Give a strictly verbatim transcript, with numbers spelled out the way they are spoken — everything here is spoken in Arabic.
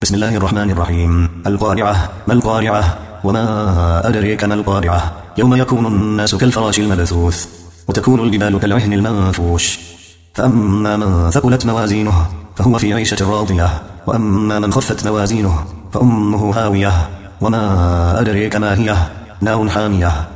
بسم الله الرحمن الرحيم. القارعة. ما القارعة؟ وما أدريك ما القارعة؟ يوم يكون الناس كالفراش المبثوث وتكون الجبال كالعهن المنفوش. فأما من ثقلت موازينه فهو في عيشة راضية، وأما من خفت موازينه فأمه هاوية. وما أدريك ما هي؟ نار حامية.